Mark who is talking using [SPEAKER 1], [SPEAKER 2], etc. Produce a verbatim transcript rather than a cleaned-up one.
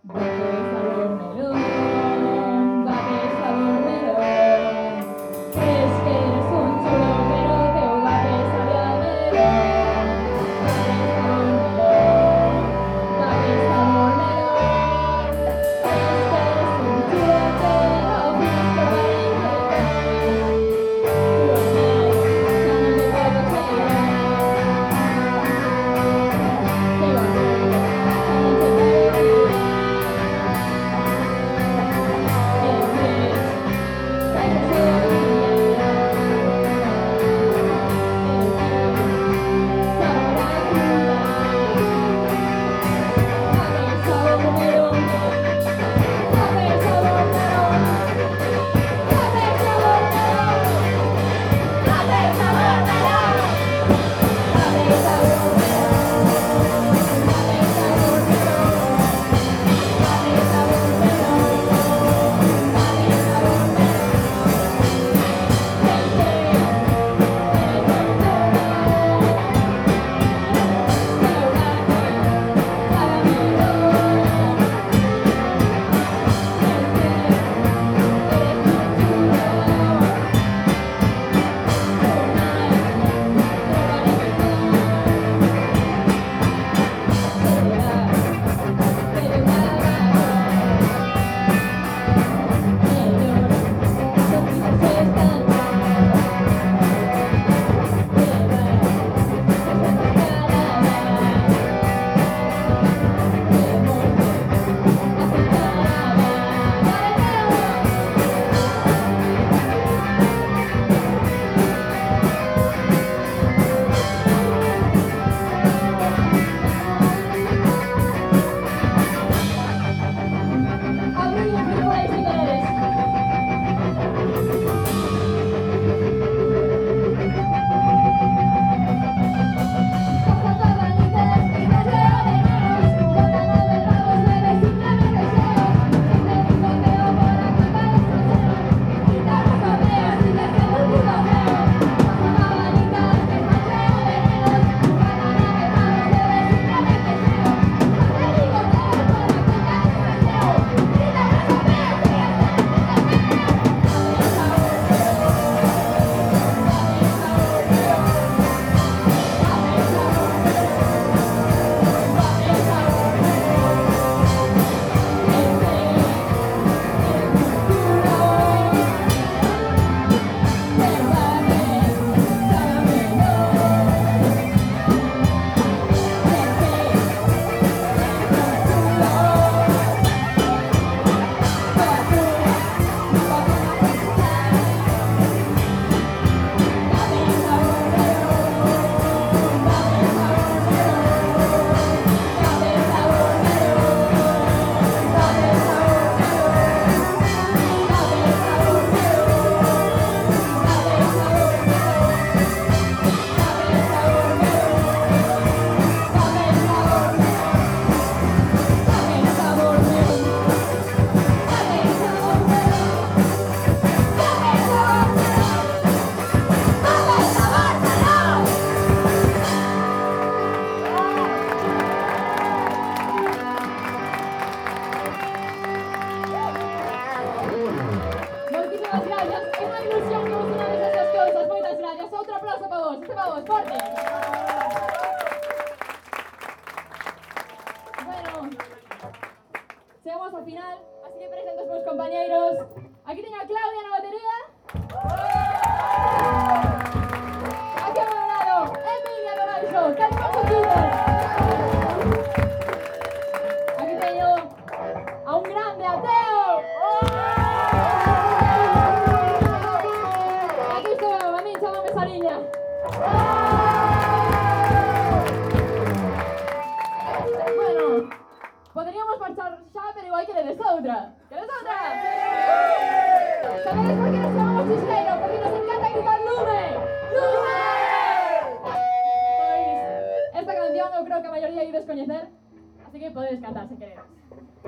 [SPEAKER 1] Chegamos ao final, así que presento os meus compañeiros. Aquí teño a Claudia na batería. Aquí ao meu lado, Emilia no baixo. Calma un poquito. Aquí teño a un grande ateo. Aquí estou eu, a min chamame Sariña. Bueno, poderíamos marchar xa, pero igual queredes outra. Queredes outra? Sabedes por que nos chamamos Chisleiro? Porque nos encanta gritar Lume! Lume! Pois, esta canción eu creo que a maioría ides coñecer, así que podedes cantar se queredes.